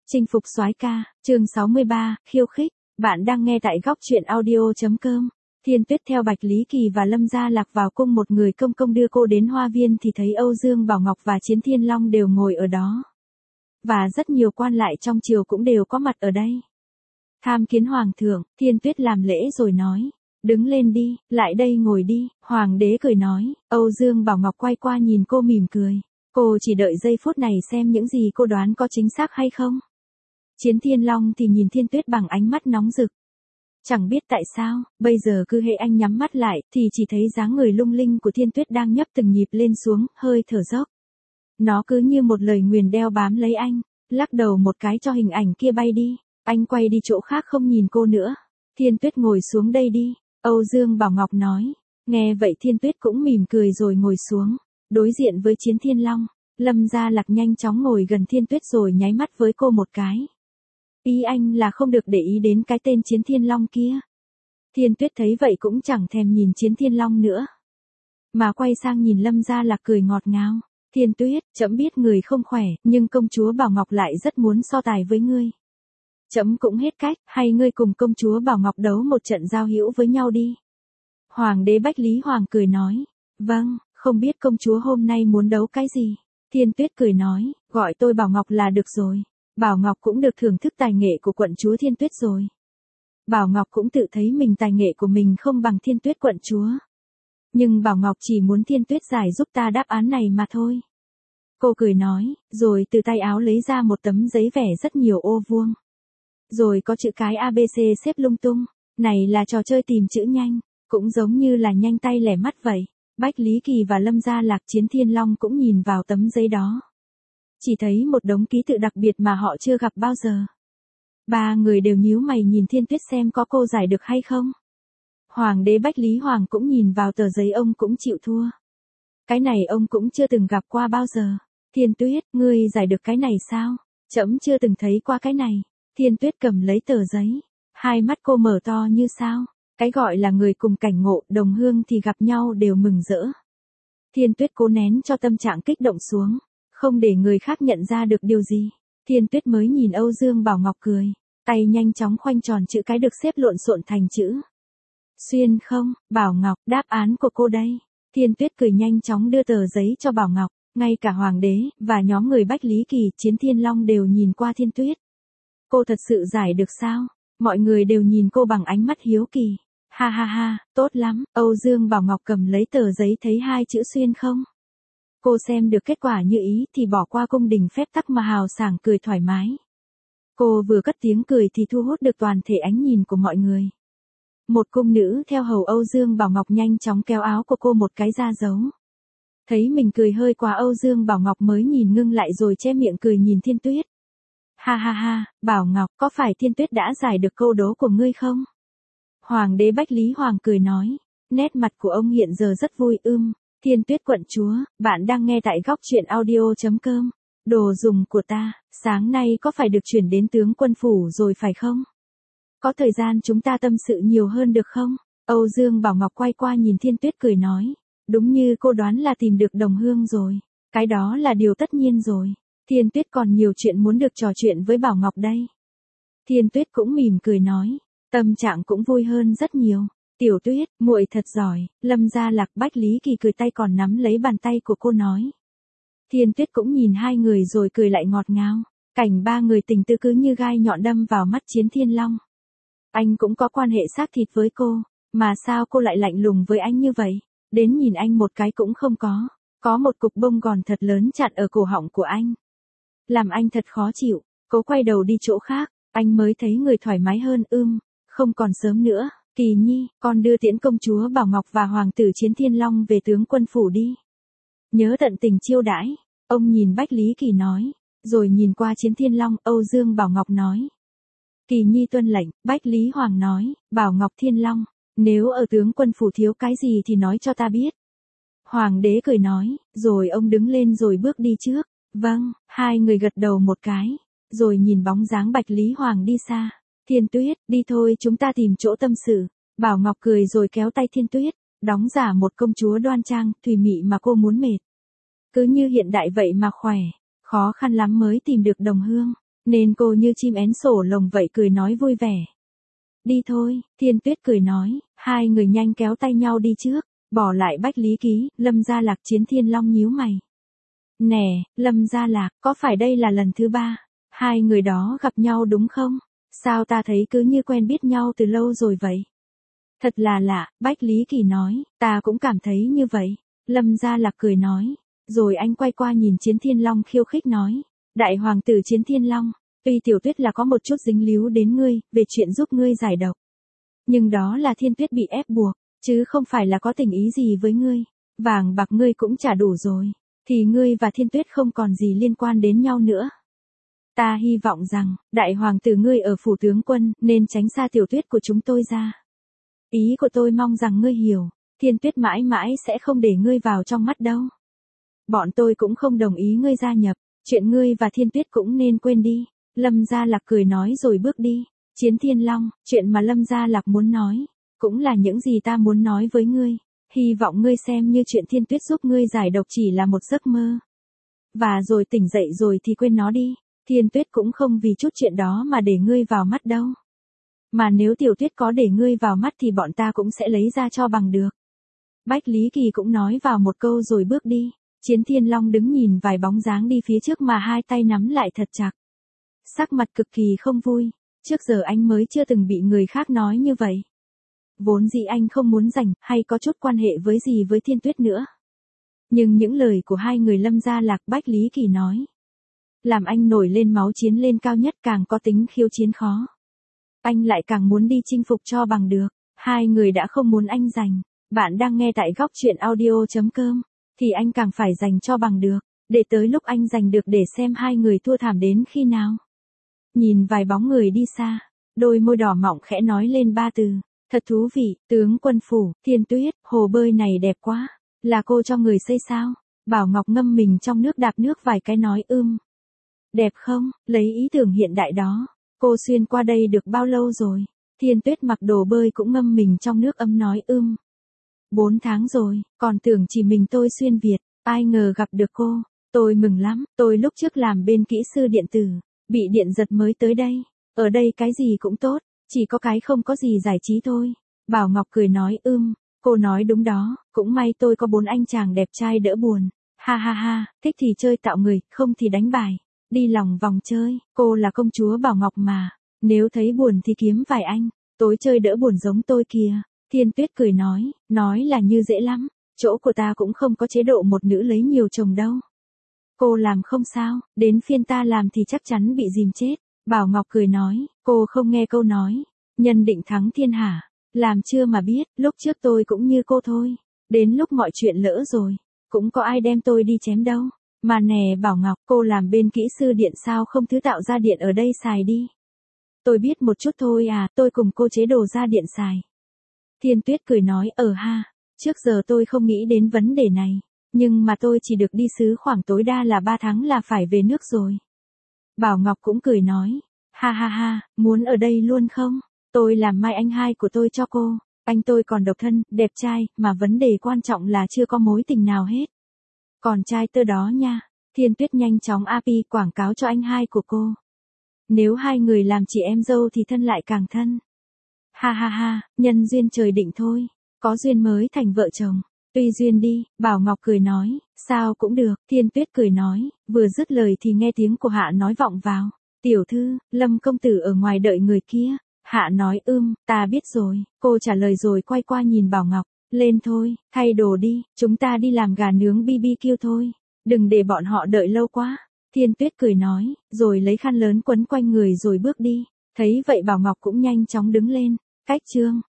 Chinh phục soái ca, chương 63, khiêu khích. Bạn đang nghe tại góc truyện audio.com. Thiên Tuyết theo Bạch Lý Kỳ và Lâm Gia Lạc vào cung, một người công công đưa cô đến hoa viên thì thấy Âu Dương Bảo Ngọc và Chiến Thiên Long đều ngồi ở đó. Và rất nhiều quan lại trong triều cũng đều có mặt ở đây. Tham kiến Hoàng thượng, Thiên Tuyết làm lễ rồi nói. Đứng lên đi, lại đây ngồi đi. Hoàng đế cười nói. Âu Dương Bảo Ngọc quay qua nhìn cô mỉm cười. Cô chỉ đợi giây phút này xem những gì cô đoán có chính xác hay không. Chiến Thiên Long thì nhìn Thiên Tuyết bằng ánh mắt nóng rực. Chẳng biết tại sao, bây giờ cứ hễ anh nhắm mắt lại thì chỉ thấy dáng người lung linh của Thiên Tuyết đang nhấp từng nhịp lên xuống, hơi thở dốc. Nó cứ như một lời nguyền đeo bám lấy anh, lắc đầu một cái cho hình ảnh kia bay đi. Anh quay đi chỗ khác không nhìn cô nữa. Thiên Tuyết ngồi xuống đây đi, Âu Dương Bảo Ngọc nói. Nghe vậy Thiên Tuyết cũng mỉm cười rồi ngồi xuống, đối diện với Chiến Thiên Long. Lâm Gia Lạc nhanh chóng ngồi gần Thiên Tuyết rồi nháy mắt với cô một cái. Ý anh là không được để ý đến cái tên Chiến Thiên Long kia. Thiên Tuyết thấy vậy cũng chẳng thèm nhìn Chiến Thiên Long nữa, mà quay sang nhìn Lâm Gia Lạc cười ngọt ngào. Thiên Tuyết, trẫm biết người không khỏe, nhưng công chúa Bảo Ngọc lại rất muốn so tài với ngươi. Trẫm cũng hết cách, hay ngươi cùng công chúa Bảo Ngọc đấu một trận giao hữu với nhau đi. Hoàng đế Bách Lý Hoàng cười nói. Vâng, không biết công chúa hôm nay muốn đấu cái gì? Thiên Tuyết cười nói, gọi tôi Bảo Ngọc là được rồi. Bảo Ngọc cũng được thưởng thức tài nghệ của quận chúa Thiên Tuyết rồi. Bảo Ngọc cũng tự thấy mình tài nghệ của mình không bằng Thiên Tuyết quận chúa. Nhưng Bảo Ngọc chỉ muốn Thiên Tuyết giải giúp ta đáp án này mà thôi. Cô cười nói, rồi từ tay áo lấy ra một tấm giấy vẽ rất nhiều ô vuông. Rồi có chữ cái ABC xếp lung tung. Này là trò chơi tìm chữ nhanh, cũng giống như là nhanh tay lẻ mắt vậy. Bách Lý Kỳ và Lâm Gia Lạc, Chiến Thiên Long cũng nhìn vào tấm giấy đó. Chỉ thấy một đống ký tự đặc biệt mà họ chưa gặp bao giờ. Ba người đều nhíu mày nhìn Thiên Tuyết xem có cô giải được hay không. Hoàng đế Bách Lý Hoàng cũng nhìn vào tờ giấy, ông cũng chịu thua. Cái này ông cũng chưa từng gặp qua bao giờ. Thiên Tuyết, ngươi giải được cái này sao? Trẫm chưa từng thấy qua cái này. Thiên Tuyết cầm lấy tờ giấy. Hai mắt cô mở to như sao. Cái gọi là người cùng cảnh ngộ, đồng hương thì gặp nhau đều mừng rỡ. Thiên Tuyết cố nén cho tâm trạng kích động xuống, không để người khác nhận ra được điều gì. Thiên Tuyết mới nhìn Âu Dương Bảo Ngọc cười, tay nhanh chóng khoanh tròn chữ cái được xếp lộn xộn thành chữ xuyên không. Bảo Ngọc, đáp án của cô đây. Thiên Tuyết cười nhanh chóng đưa tờ giấy cho Bảo Ngọc. Ngay cả Hoàng đế và nhóm người Bách Lý Kỳ, Chiến Thiên Long đều nhìn qua Thiên Tuyết. Cô thật sự giải được sao? Mọi người đều nhìn cô bằng ánh mắt hiếu kỳ. Ha ha ha, tốt lắm. Âu Dương Bảo Ngọc cầm lấy tờ giấy thấy hai chữ xuyên không. Cô xem được kết quả như ý thì bỏ qua cung đình phép tắc mà hào sảng cười thoải mái. Cô vừa cất tiếng cười thì thu hút được toàn thể ánh nhìn của mọi người. Một cung nữ theo hầu Âu Dương Bảo Ngọc nhanh chóng kéo áo của cô một cái ra giấu. Thấy mình cười hơi quá, Âu Dương Bảo Ngọc mới nhìn ngưng lại rồi che miệng cười nhìn Thiên Tuyết. Ha ha ha, Bảo Ngọc, có phải Thiên Tuyết đã giải được câu đố của ngươi không? Hoàng đế Bách Lý Hoàng cười nói. Nét mặt của ông hiện giờ rất vui. Thiên Tuyết quận chúa, bạn đang nghe tại góc truyện audio.com. Đồ dùng của ta, sáng nay có phải được chuyển đến tướng quân phủ rồi phải không? Có thời gian chúng ta tâm sự nhiều hơn được không? Âu Dương Bảo Ngọc quay qua nhìn Thiên Tuyết cười nói. Đúng như cô đoán là tìm được đồng hương rồi. Cái đó là điều tất nhiên rồi. Thiên Tuyết còn nhiều chuyện muốn được trò chuyện với Bảo Ngọc đây. Thiên Tuyết cũng mỉm cười nói. Tâm trạng cũng vui hơn rất nhiều. Tiểu Tuyết, muội thật giỏi. Lâm Gia Lạc, Bách Lý Kỳ cười tay còn nắm lấy bàn tay của cô nói. Thiên Tuyết cũng nhìn hai người rồi cười lại ngọt ngào. Cảnh ba người tình tứ cứ như gai nhọn đâm vào mắt Chiến Thiên Long. Anh cũng có quan hệ xác thịt với cô, mà sao cô lại lạnh lùng với anh như vậy? Đến nhìn anh một cái cũng không có. Có một cục bông gòn thật lớn chặn ở cổ họng của anh. Làm anh thật khó chịu. Cô quay đầu đi chỗ khác. Anh mới thấy người thoải mái hơn. Không còn sớm nữa. Kỳ Nhi, con đưa tiễn công chúa Bảo Ngọc và hoàng tử Chiến Thiên Long về tướng quân phủ đi. Nhớ tận tình chiêu đãi. Ông nhìn Bách Lý Kỳ nói. Rồi nhìn qua Chiến Thiên Long, Âu Dương Bảo Ngọc nói. Kỳ Nhi tuân lệnh. Bách Lý Hoàng nói. Bảo Ngọc Thiên Long, nếu ở tướng quân phủ thiếu cái gì thì nói cho ta biết. Hoàng đế cười nói. Rồi ông đứng lên rồi bước đi trước. Vâng, hai người gật đầu một cái. Rồi nhìn bóng dáng Bạch Lý Hoàng đi xa. Thiên Tuyết, đi thôi, chúng ta tìm chỗ tâm sự. Bảo Ngọc cười rồi kéo tay Thiên Tuyết, đóng giả một công chúa đoan trang, thùy mị mà cô muốn mệt. Cứ như hiện đại vậy mà khỏe, khó khăn lắm mới tìm được đồng hương. nên cô như chim én sổ lồng vậy cười nói vui vẻ. Đi thôi, Thiên Tuyết cười nói, hai người nhanh kéo tay nhau đi trước, bỏ lại Bách Lý Ký, Lâm Gia Lạc Chiến Thiên Long nhíu mày. Nè, Lâm Gia Lạc, có phải đây là lần thứ 3? Hai người đó gặp nhau đúng không? Sao ta thấy cứ như quen biết nhau từ lâu rồi vậy? Thật là lạ, Bách Lý Kỳ nói, ta cũng cảm thấy như vậy. Lâm Gia Lạc cười nói, rồi anh quay qua nhìn Chiến Thiên Long khiêu khích nói, đại hoàng tử Chiến Thiên Long, tuy Tiểu Tuyết là có một chút dính líu đến ngươi, về chuyện giúp ngươi giải độc. Nhưng đó là Thiên Tuyết bị ép buộc, chứ không phải là có tình ý gì với ngươi. Vàng bạc ngươi cũng trả đủ rồi, thì ngươi và Thiên Tuyết không còn gì liên quan đến nhau nữa. Ta hy vọng rằng, đại hoàng tử ngươi ở phủ tướng quân, nên tránh xa Tiểu Tuyết của chúng tôi ra. Ý của tôi mong rằng ngươi hiểu, Thiên Tuyết mãi mãi sẽ không để ngươi vào trong mắt đâu. Bọn tôi cũng không đồng ý ngươi gia nhập, chuyện ngươi và Thiên Tuyết cũng nên quên đi. Lâm Gia Lạc cười nói rồi bước đi. Chiến Thiên Long, chuyện mà Lâm Gia Lạc muốn nói, cũng là những gì ta muốn nói với ngươi. Hy vọng ngươi xem như chuyện Thiên Tuyết giúp ngươi giải độc chỉ là một giấc mơ. Và rồi tỉnh dậy rồi thì quên nó đi. Thiên Tuyết cũng không vì chút chuyện đó mà để ngươi vào mắt đâu. Mà nếu Tiểu Tuyết có để ngươi vào mắt thì bọn ta cũng sẽ lấy ra cho bằng được. Bách Lý Kỳ cũng nói vào một câu rồi bước đi. Chiến Thiên Long đứng nhìn vài bóng dáng đi phía trước mà hai tay nắm lại thật chặt. Sắc mặt cực kỳ không vui. Trước giờ anh mới chưa từng bị người khác nói như vậy. Vốn dĩ anh không muốn rảnh hay có chút quan hệ với gì với Thiên Tuyết nữa. Nhưng những lời của hai người Lâm Gia Lạc Bách Lý Kỳ nói, làm anh nổi lên máu chiến lên cao nhất, càng có tính khiêu chiến khó. Anh lại càng muốn đi chinh phục cho bằng được. Hai người đã không muốn anh giành. Bạn đang nghe tại góc truyện audio.com. Thì anh càng phải giành cho bằng được. Để tới lúc anh giành được để xem hai người thua thảm đến khi nào. Nhìn vài bóng người đi xa, đôi môi đỏ mọng khẽ nói lên ba từ. Thật thú vị, tướng quân phủ, Thiên Tuyết, hồ bơi này đẹp quá. Là cô cho người xây sao? Bảo Ngọc ngâm mình trong nước đạp nước vài cái nói Đẹp không, lấy ý tưởng hiện đại đó. Cô xuyên qua đây được bao lâu rồi? Thiên Tuyết mặc đồ bơi cũng ngâm mình trong nước ấm nói 4 tháng rồi, còn tưởng chỉ mình tôi xuyên Việt, ai ngờ gặp được cô. Tôi mừng lắm, tôi lúc trước làm bên kỹ sư điện tử, bị điện giật mới tới đây. Ở đây cái gì cũng tốt, chỉ có cái không có gì giải trí thôi. Bảo Ngọc cười nói cô nói đúng đó, cũng may tôi có 4 anh chàng đẹp trai đỡ buồn. Ha ha ha, thích thì chơi tạo người, không thì đánh bài. Đi lòng vòng chơi, cô là công chúa Bảo Ngọc mà. Nếu thấy buồn thì kiếm vài anh, tối chơi đỡ buồn giống tôi kìa. Thiên Tuyết cười nói là như dễ lắm. Chỗ của ta cũng không có chế độ một nữ lấy nhiều chồng đâu. Cô làm không sao, đến phiên ta làm thì chắc chắn bị dìm chết. Bảo Ngọc cười nói, cô không nghe câu nói, nhân định thắng thiên hạ. Làm chưa mà biết, lúc trước tôi cũng như cô thôi. Đến lúc mọi chuyện lỡ rồi, cũng có ai đem tôi đi chém đâu. Mà nè Bảo Ngọc, cô làm bên kỹ sư điện sao không thứ tạo ra điện ở đây xài đi. Tôi biết một chút thôi à, tôi cùng cô chế đồ ra điện xài. Thiên Tuyết cười nói, ha, trước giờ tôi không nghĩ đến vấn đề này. Nhưng mà tôi chỉ được đi xứ khoảng tối đa là 3 tháng là phải về nước rồi. Bảo Ngọc cũng cười nói, ha ha ha, muốn ở đây luôn không? Tôi làm mai anh hai của tôi cho cô. Anh tôi còn độc thân, đẹp trai, mà vấn đề quan trọng là chưa có mối tình nào hết. Còn trai tơ đó nha. Thiên Tuyết nhanh chóng API quảng cáo cho anh hai của cô. Nếu hai người làm chị em dâu thì thân lại càng thân. Ha ha ha, nhân duyên trời định thôi. Có duyên mới thành vợ chồng. Tùy duyên đi, Bảo Ngọc cười nói, sao cũng được. Thiên Tuyết cười nói, vừa dứt lời thì nghe tiếng của Hạ nói vọng vào. Tiểu thư, Lâm công tử ở ngoài đợi người kia. Hạ nói ta biết rồi. Cô trả lời rồi quay qua nhìn Bảo Ngọc. Lên thôi, thay đồ đi, chúng ta đi làm gà nướng BBQ thôi. Đừng để bọn họ đợi lâu quá. Thiên Tuyết cười nói, rồi lấy khăn lớn quấn quanh người rồi bước đi. Thấy vậy Bảo Ngọc cũng nhanh chóng đứng lên. Cách chương